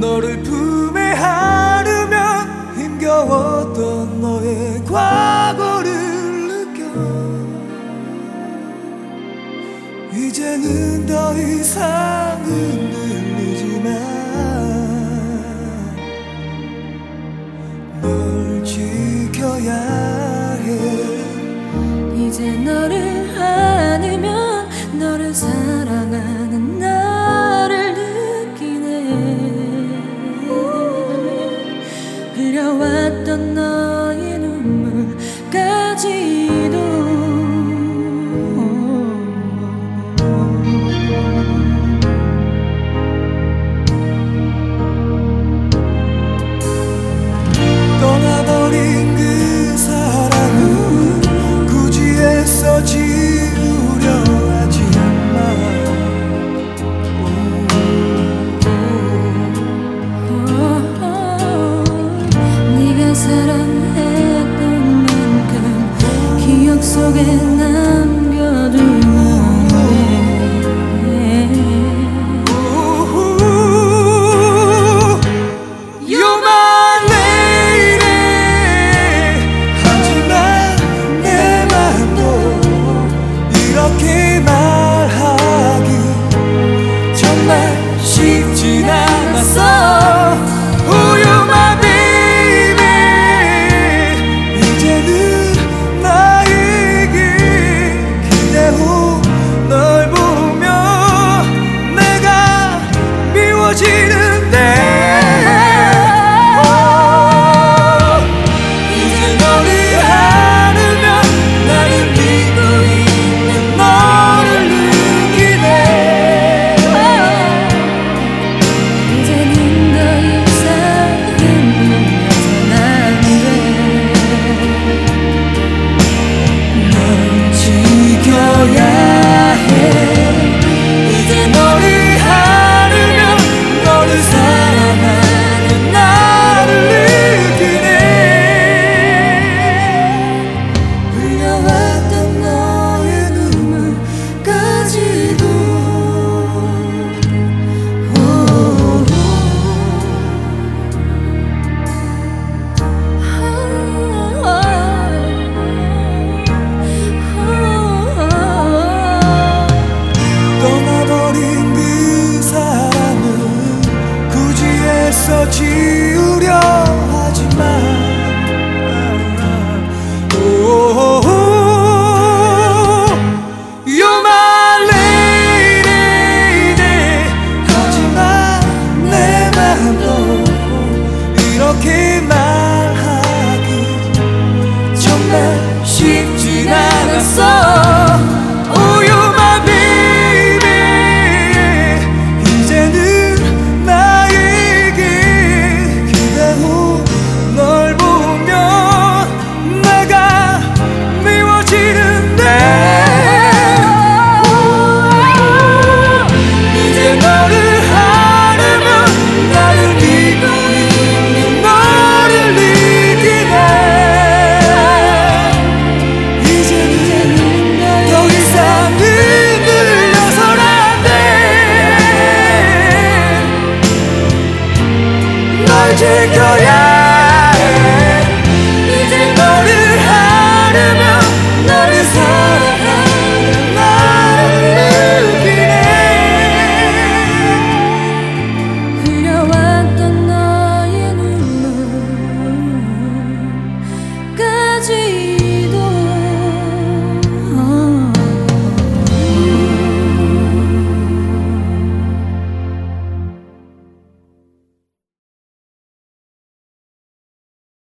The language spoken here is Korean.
너를 품에 안으면 힘겨웠던 너의 과거를 느껴 이제는 더 이상 흔들리지만 널 지켜야 해. 이제 너를 안으면 너를 사랑하는 나를 느끼네. 흘려왔던 너의 눈물까지도 떠나버린 그 사랑은 굳이 애써 지우려 하지 마. 네가 사랑했던 만큼 기억 속에 남겨두면 쉽진 않았어. Oh, you're my baby. 이제는 나에게 기대 후 널 보면 내가 미워지는데 이제 너를 안으면 나를 믿고 있는 너를 느끼네. 이제는 더 이상 흔들려선 안 돼. 널 지켜야 해. 이제 너를 안으면 너를 사랑하는 나를 느끼네. 흘려왔던 너의 눈물까지도 떠나버린 그 사랑은 굳이 애써 지우려 하지만 You're my lady. 하지만 내 맘도 이렇게 말하기 정말 쉽진 않았어. Oh, you're my baby. 이제는 나에게 기대 후 널 보면 내가 미워지는데 이제 너를 안으면 나를 믿고 있는 너를 느끼네. 이제는 더 이상 흔들려선 안 돼. 널 지켜야